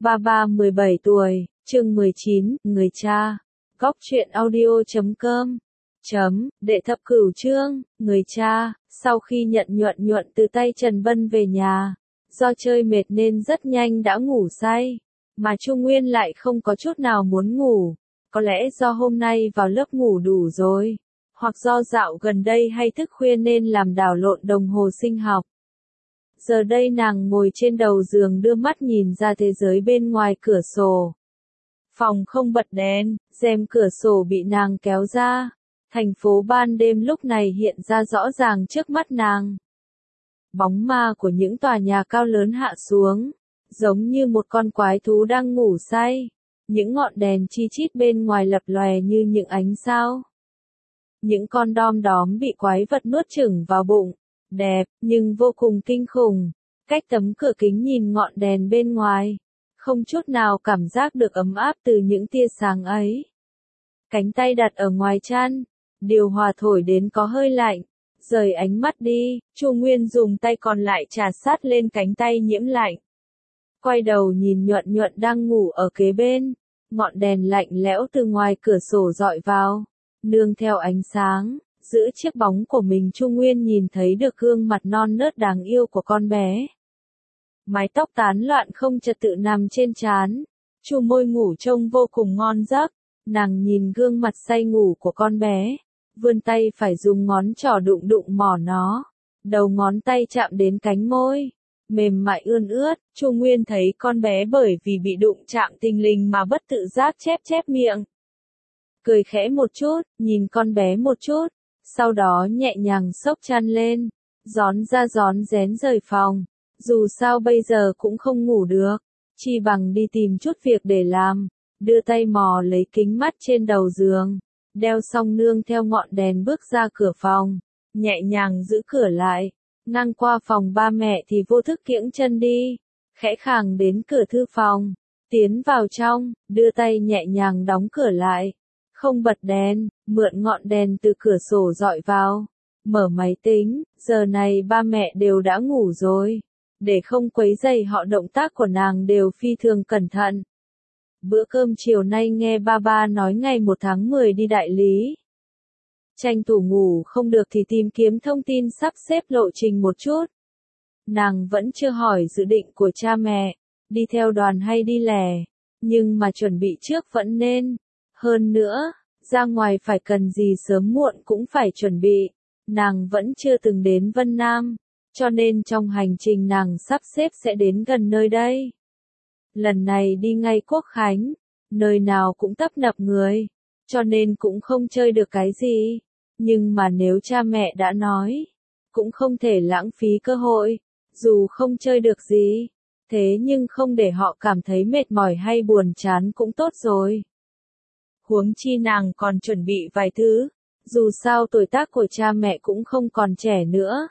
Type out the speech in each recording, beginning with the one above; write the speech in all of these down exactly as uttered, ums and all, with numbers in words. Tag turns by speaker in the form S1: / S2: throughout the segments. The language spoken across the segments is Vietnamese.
S1: Ba ba mười bảy tuổi, chương mười chín, người cha. Góc truyện audio chấm com. Chấm, đệ thập cửu chương, người cha. Sau khi nhận nhuận nhuận từ tay Trần Vân về nhà, do chơi mệt nên rất nhanh đã ngủ say. Mà Chu Nguyên lại không có chút nào muốn ngủ. Có lẽ do hôm nay vào lớp ngủ đủ rồi. Hoặc do dạo gần đây hay thức khuya nên làm đảo lộn đồng hồ sinh học. Giờ đây nàng ngồi trên đầu giường đưa mắt nhìn ra thế giới bên ngoài cửa sổ. Phòng không bật đèn, rèm cửa sổ bị nàng kéo ra. Thành phố ban đêm lúc này hiện ra rõ ràng trước mắt nàng. Bóng ma của những tòa nhà cao lớn hạ xuống, giống như một con quái thú đang ngủ say. Những ngọn đèn chi chít bên ngoài lập lòe như những ánh sao. Những con đom đóm bị quái vật nuốt chửng vào bụng. Đẹp, nhưng vô cùng kinh khủng. Cách tấm cửa kính nhìn ngọn đèn bên ngoài. Không chút nào cảm giác được ấm áp từ những tia sáng ấy. Cánh tay đặt ở ngoài chăn. Điều hòa thổi đến có hơi lạnh. Rời ánh mắt đi, Chu Nguyên dùng tay còn lại trà sát lên cánh tay nhiễm lạnh. Quay đầu nhìn nhuận nhuận đang ngủ ở kế bên. Ngọn đèn lạnh lẽo từ ngoài cửa sổ dọi vào. Nương theo ánh sáng. Giữa chiếc bóng của mình Chu Nguyên nhìn thấy được gương mặt non nớt đáng yêu của con bé. Mái tóc tán loạn không trật tự nằm trên trán. Chu môi ngủ trông vô cùng ngon giấc. Nàng nhìn gương mặt say ngủ của con bé. Vươn tay phải dùng ngón trỏ đụng đụng mỏ nó. Đầu ngón tay chạm đến cánh môi. Mềm mại ươn ướt. Chu Nguyên thấy con bé bởi vì bị đụng chạm thình lình mà bất tự giác chép chép miệng. Cười khẽ một chút, nhìn con bé một chút. Sau đó nhẹ nhàng xốc chăn lên, gión ra gión rén rời phòng. Dù sao bây giờ cũng không ngủ được, chi bằng đi tìm chút việc để làm. Đưa tay mò lấy kính mắt trên đầu giường, đeo xong nương theo ngọn đèn bước ra cửa phòng, nhẹ nhàng giữ cửa lại. Ngang qua phòng ba mẹ thì vô thức kiễng chân đi, khẽ khàng đến cửa thư phòng, tiến vào trong, đưa tay nhẹ nhàng đóng cửa lại. Không bật đèn, mượn ngọn đèn từ cửa sổ dọi vào. Mở máy tính, giờ này ba mẹ đều đã ngủ rồi. Để không quấy rầy họ động tác của nàng đều phi thường cẩn thận. Bữa cơm chiều nay nghe ba ba nói ngày một tháng mười đi đại lý. Tranh thủ ngủ không được thì tìm kiếm thông tin sắp xếp lộ trình một chút. Nàng vẫn chưa hỏi dự định của cha mẹ, đi theo đoàn hay đi lẻ, nhưng mà chuẩn bị trước vẫn nên. Hơn nữa, ra ngoài phải cần gì sớm muộn cũng phải chuẩn bị. Nàng vẫn chưa từng đến Vân Nam, cho nên trong hành trình nàng sắp xếp sẽ đến gần nơi đây. Lần này đi ngay Quốc Khánh, nơi nào cũng tấp nập người, cho nên cũng không chơi được cái gì. Nhưng mà nếu cha mẹ đã nói, cũng không thể lãng phí cơ hội, dù không chơi được gì, thế nhưng không để họ cảm thấy mệt mỏi hay buồn chán cũng tốt rồi. Huống chi nàng còn chuẩn bị vài thứ, dù sao tuổi tác của cha mẹ cũng không còn trẻ nữa.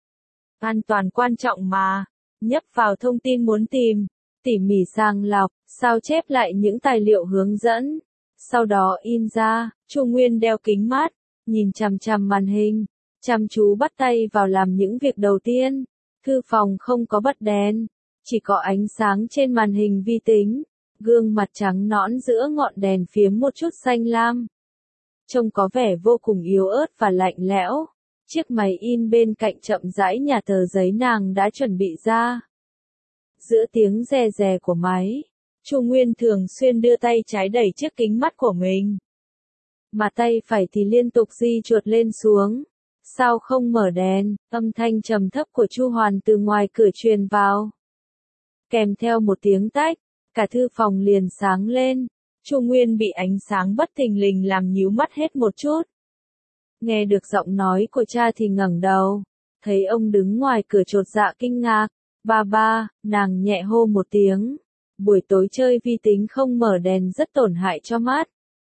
S1: An toàn quan trọng mà, nhấp vào thông tin muốn tìm, tỉ mỉ sàng lọc, sao chép lại những tài liệu hướng dẫn, sau đó in ra. Chu Nguyên đeo kính mát, nhìn chằm chằm màn hình, chăm chú bắt tay vào làm những việc đầu tiên. Thư phòng không có bật đèn, chỉ có ánh sáng trên màn hình vi tính. Gương mặt trắng nõn giữa ngọn đèn phiếm một chút xanh lam. Trông có vẻ vô cùng yếu ớt và lạnh lẽo. Chiếc máy in bên cạnh chậm rãi nhả tờ giấy nàng đã chuẩn bị ra. Giữa tiếng rè rè của máy, Chu Nguyên thường xuyên đưa tay trái đẩy chiếc kính mắt của mình. Mà tay phải thì liên tục di chuột lên xuống. Sao không mở đèn? Âm thanh trầm thấp của Chu Hoàn từ ngoài cửa truyền vào. Kèm theo một tiếng tách. Cả thư phòng liền sáng lên. Chu Nguyên bị ánh sáng bất thình lình làm nhíu mắt hết một chút. Nghe được giọng nói của cha thì ngẩng đầu. Thấy ông đứng ngoài cửa chột dạ kinh ngạc. Ba ba, nàng nhẹ hô một tiếng. Buổi tối chơi vi tính không mở đèn rất tổn hại cho mắt.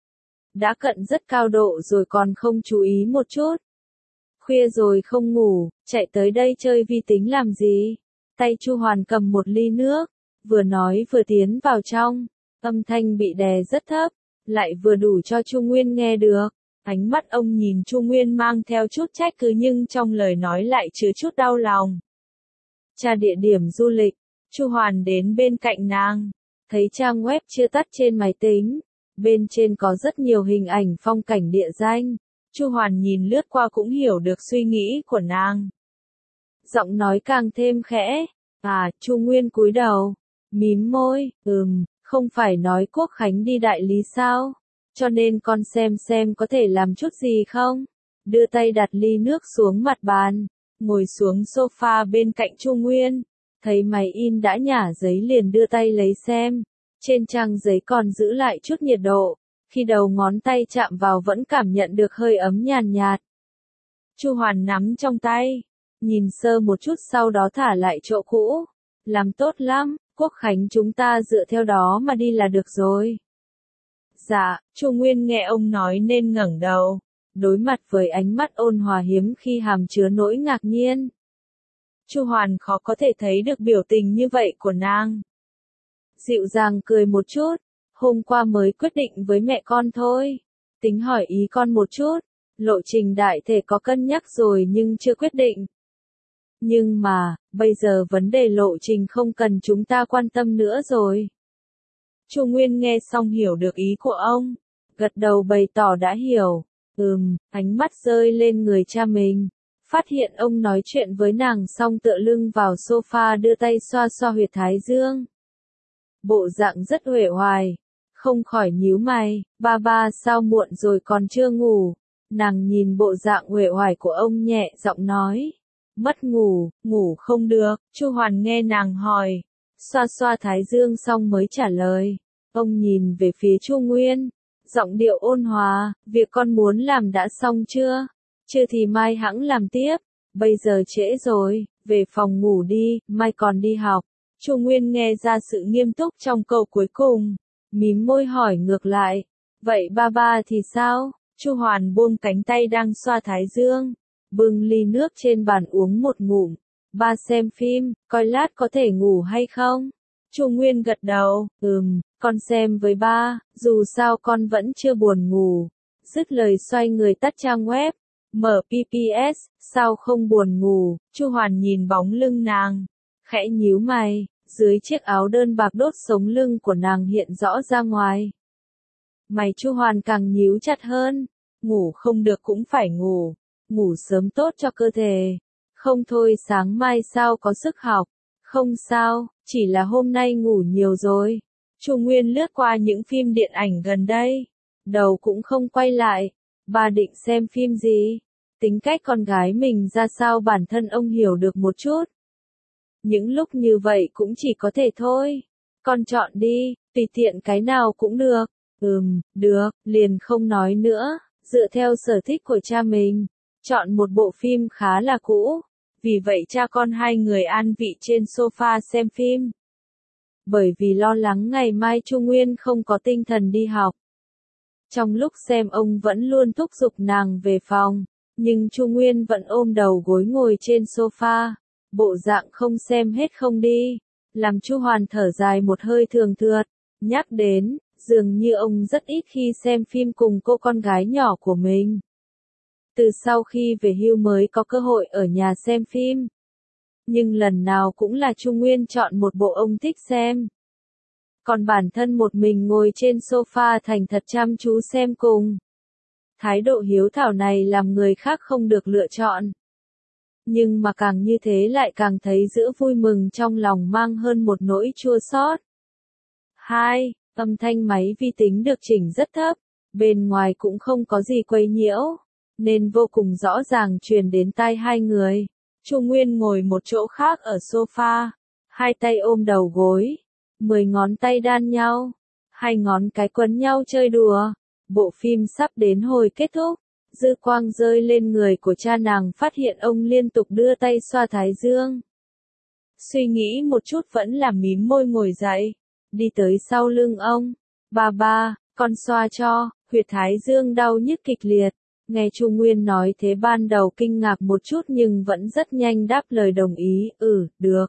S1: Đã cận rất cao độ rồi còn không chú ý một chút. Khuya rồi không ngủ, chạy tới đây chơi vi tính làm gì? Tay Chu Hoàn cầm một ly nước. Vừa nói vừa tiến vào trong, âm thanh bị đè rất thấp, lại vừa đủ cho Chu Nguyên nghe được. Ánh mắt ông nhìn Chu Nguyên mang theo chút trách cứ nhưng trong lời nói lại chứa chút đau lòng. Tra địa điểm du lịch, Chu Hoàn đến bên cạnh nàng, thấy trang web chưa tắt trên máy tính. Bên trên có rất nhiều hình ảnh phong cảnh địa danh. Chu Hoàn nhìn lướt qua cũng hiểu được suy nghĩ của nàng. Giọng nói càng thêm khẽ. À, Chu Nguyên cúi đầu, mím môi, ừm, không phải nói Quốc Khánh đi đại lý sao? Cho nên con xem xem có thể làm chút gì không? Đưa tay đặt ly nước xuống mặt bàn, ngồi xuống sofa bên cạnh Chu Nguyên. Thấy máy in đã nhả giấy liền đưa tay lấy xem. Trên trang giấy còn giữ lại chút nhiệt độ. Khi đầu ngón tay chạm vào vẫn cảm nhận được hơi ấm nhàn nhạt. Chu Hoàn nắm trong tay, nhìn sơ một chút sau đó thả lại chỗ cũ. Làm tốt lắm, Quốc Khánh chúng ta dựa theo đó mà đi là được rồi. Dạ, Chu Nguyên nghe ông nói nên ngẩng đầu, đối mặt với ánh mắt ôn hòa hiếm khi hàm chứa nỗi ngạc nhiên. Chu Hoàn khó có thể thấy được biểu tình như vậy của nàng. Dịu dàng cười một chút, hôm qua mới quyết định với mẹ con thôi. Tính hỏi ý con một chút, lộ trình đại thể có cân nhắc rồi nhưng chưa quyết định. Nhưng mà, bây giờ vấn đề lộ trình không cần chúng ta quan tâm nữa rồi. Chu Nguyên nghe xong hiểu được ý của ông, gật đầu bày tỏ đã hiểu. Ừm, ánh mắt rơi lên người cha mình, phát hiện ông nói chuyện với nàng xong tựa lưng vào sofa đưa tay xoa xoa huyệt thái dương. Bộ dạng rất uể oải, không khỏi nhíu mày, ba ba sao muộn rồi còn chưa ngủ. Nàng nhìn bộ dạng uể oải của ông nhẹ giọng nói. Mất ngủ, ngủ không được, Chu Hoàn nghe nàng hỏi, xoa xoa thái dương xong mới trả lời. Ông nhìn về phía Chu Nguyên, giọng điệu ôn hòa, việc con muốn làm đã xong chưa? Chưa thì mai hẵng làm tiếp, bây giờ trễ rồi, về phòng ngủ đi, mai còn đi học. Chu Nguyên nghe ra sự nghiêm túc trong câu cuối cùng, mím môi hỏi ngược lại, vậy ba ba thì sao? Chu Hoàn buông cánh tay đang xoa thái dương, bưng ly nước trên bàn uống một ngụm. Ba xem phim, coi lát có thể ngủ hay không? Chu Nguyên gật đầu, ừm, con xem với ba, dù sao con vẫn chưa buồn ngủ. Dứt lời xoay người tắt trang web, mở pê pê ét, sao không buồn ngủ? Chu Hoàn nhìn bóng lưng nàng, khẽ nhíu mày, dưới chiếc áo đơn bạc đốt sống lưng của nàng hiện rõ ra ngoài. Mày Chu Hoàn càng nhíu chặt hơn, ngủ không được cũng phải ngủ, ngủ sớm tốt cho cơ thể. Không thôi sáng mai sao có sức học, không sao, chỉ là hôm nay ngủ nhiều rồi. Chu Nguyên lướt qua những phim điện ảnh gần đây, đầu cũng không quay lại. Bà định xem phim gì? Tính cách con gái mình ra sao bản thân ông hiểu được một chút. Những lúc như vậy cũng chỉ có thể thôi. Con chọn đi, tùy tiện cái nào cũng được. Ừm, được, liền không nói nữa, dựa theo sở thích của cha mình. Chọn một bộ phim khá là cũ. Vì vậy cha con hai người an vị trên sofa xem phim. Bởi vì lo lắng ngày mai Chu Nguyên không có tinh thần đi học. Trong lúc xem ông vẫn luôn thúc giục nàng về phòng, nhưng Chu Nguyên vẫn ôm đầu gối ngồi trên sofa, bộ dạng không xem hết không đi, làm Chu Hoàn thở dài một hơi thường thượt, nhắc đến, dường như ông rất ít khi xem phim cùng cô con gái nhỏ của mình. Từ sau khi về hưu mới có cơ hội ở nhà xem phim. Nhưng lần nào cũng là Chu Nguyên chọn một bộ ông thích xem. Còn bản thân một mình ngồi trên sofa thành thật chăm chú xem cùng. Thái độ hiếu thảo này làm người khác không được lựa chọn. Nhưng mà càng như thế lại càng thấy giữa vui mừng trong lòng mang hơn một nỗi chua xót. Hai, âm thanh máy vi tính được chỉnh rất thấp, bên ngoài cũng không có gì quấy nhiễu, nên vô cùng rõ ràng truyền đến tai hai người. Chu Nguyên ngồi một chỗ khác ở sofa, hai tay ôm đầu gối, mười ngón tay đan nhau, hai ngón cái quấn nhau chơi đùa. Bộ phim sắp đến hồi kết thúc, dư quang rơi lên người của cha nàng phát hiện ông liên tục đưa tay xoa thái dương. Suy nghĩ một chút vẫn là mím môi ngồi dậy, đi tới sau lưng ông. Ba ba, con xoa cho, huyệt thái dương đau nhức kịch liệt. Nghe Chu Nguyên nói thế ban đầu kinh ngạc một chút nhưng vẫn rất nhanh đáp lời đồng ý, ừ, được.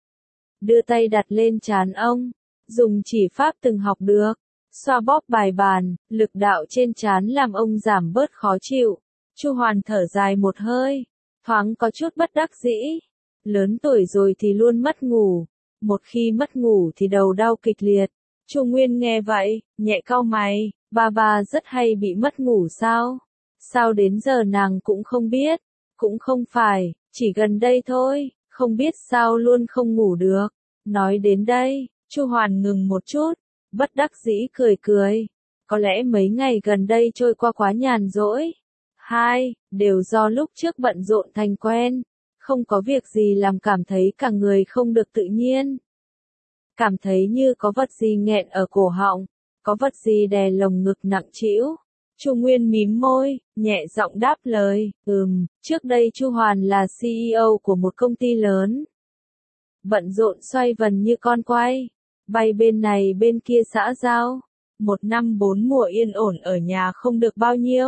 S1: Đưa tay đặt lên trán ông, dùng chỉ pháp từng học được, xoa bóp bài bàn, lực đạo trên trán làm ông giảm bớt khó chịu. Chu Hoàn thở dài một hơi, thoáng có chút bất đắc dĩ. Lớn tuổi rồi thì luôn mất ngủ, một khi mất ngủ thì đầu đau kịch liệt, Chu Nguyên nghe vậy, nhẹ cau mày, ba ba rất hay bị mất ngủ sao? Sao đến giờ nàng cũng không biết? Cũng không phải, chỉ gần đây thôi, không biết sao luôn không ngủ được. Nói đến đây, Chu Hoàn ngừng một chút, bất đắc dĩ cười cười. Có lẽ mấy ngày gần đây trôi qua quá nhàn rỗi. Hai, đều do lúc trước bận rộn thành quen, không có việc gì làm cảm thấy cả người không được tự nhiên. Cảm thấy như có vật gì nghẹn ở cổ họng, có vật gì đè lồng ngực nặng trĩu. Chu Nguyên mím môi, nhẹ giọng đáp lời, ừm, trước đây Chu Hoàn là xê e ô của một công ty lớn. Bận rộn xoay vần như con quay, bay bên này bên kia xã giao, một năm bốn mùa yên ổn ở nhà không được bao nhiêu.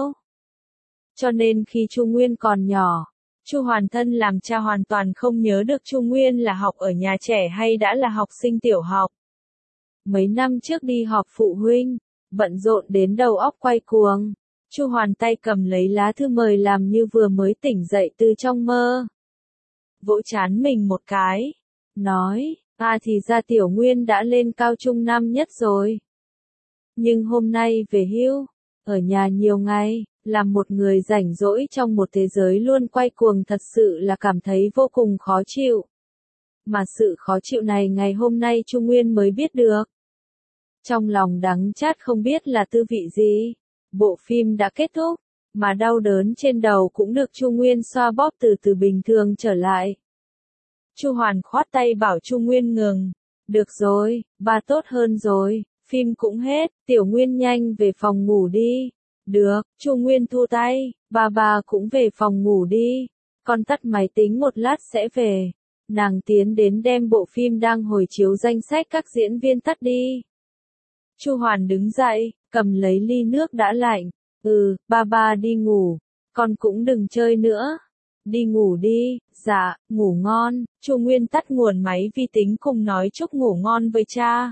S1: Cho nên khi Chu Nguyên còn nhỏ, Chu Hoàn thân làm cha hoàn toàn không nhớ được Chu Nguyên là học ở nhà trẻ hay đã là học sinh tiểu học. Mấy năm trước đi họp phụ huynh, bận rộn đến đầu óc quay cuồng, Chu Hoàn tay cầm lấy lá thư mời làm như vừa mới tỉnh dậy từ trong mơ. Vỗ trán mình một cái, nói, à thì ra Tiểu Nguyên đã lên cao trung năm nhất rồi. Nhưng hôm nay về hưu, ở nhà nhiều ngày, làm một người rảnh rỗi trong một thế giới luôn quay cuồng thật sự là cảm thấy vô cùng khó chịu. Mà sự khó chịu này ngày hôm nay Chu Nguyên mới biết được. Trong lòng đắng chát không biết là tư vị gì. Bộ phim đã kết thúc, mà đau đớn trên đầu cũng được Chu Nguyên xoa bóp từ từ bình thường trở lại. Chu Hoàn khoát tay bảo Chu Nguyên ngừng. Được rồi, ba tốt hơn rồi, phim cũng hết, Tiểu Nguyên nhanh về phòng ngủ đi. Được, Chu Nguyên thu tay, ba ba cũng về phòng ngủ đi. Con tắt máy tính một lát sẽ về. Nàng tiến đến đem bộ phim đang hồi chiếu danh sách các diễn viên tắt đi. Chu Hoàn đứng dậy, cầm lấy ly nước đã lạnh. Ừ, ba ba đi ngủ, con cũng đừng chơi nữa. Đi ngủ đi, dạ, ngủ ngon. Chu Nguyên tắt nguồn máy vi tính cùng nói chúc ngủ ngon với cha.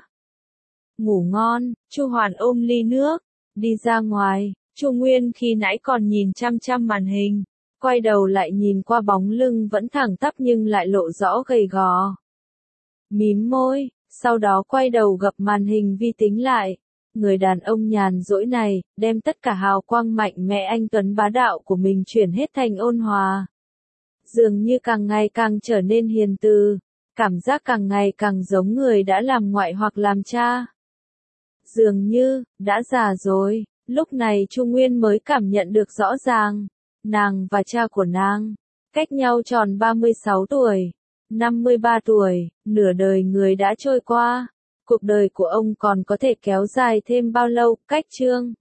S1: Ngủ ngon, Chu Hoàn ôm ly nước, đi ra ngoài. Chu Nguyên khi nãy còn nhìn chăm chăm màn hình, quay đầu lại nhìn qua bóng lưng vẫn thẳng tắp nhưng lại lộ rõ gầy gò. Mím môi, sau đó quay đầu gập màn hình vi tính lại. Người đàn ông nhàn rỗi này, đem tất cả hào quang mạnh mẽ anh tuấn bá đạo của mình chuyển hết thành ôn hòa. Dường như càng ngày càng trở nên hiền từ, cảm giác càng ngày càng giống người đã làm ngoại hoặc làm cha. Dường như, đã già rồi. Lúc này Chu Nguyên mới cảm nhận được rõ ràng, nàng và cha của nàng, cách nhau tròn ba mươi sáu tuổi, năm mươi ba tuổi, nửa đời người đã trôi qua, cuộc đời của ông còn có thể kéo dài thêm bao lâu, cách chương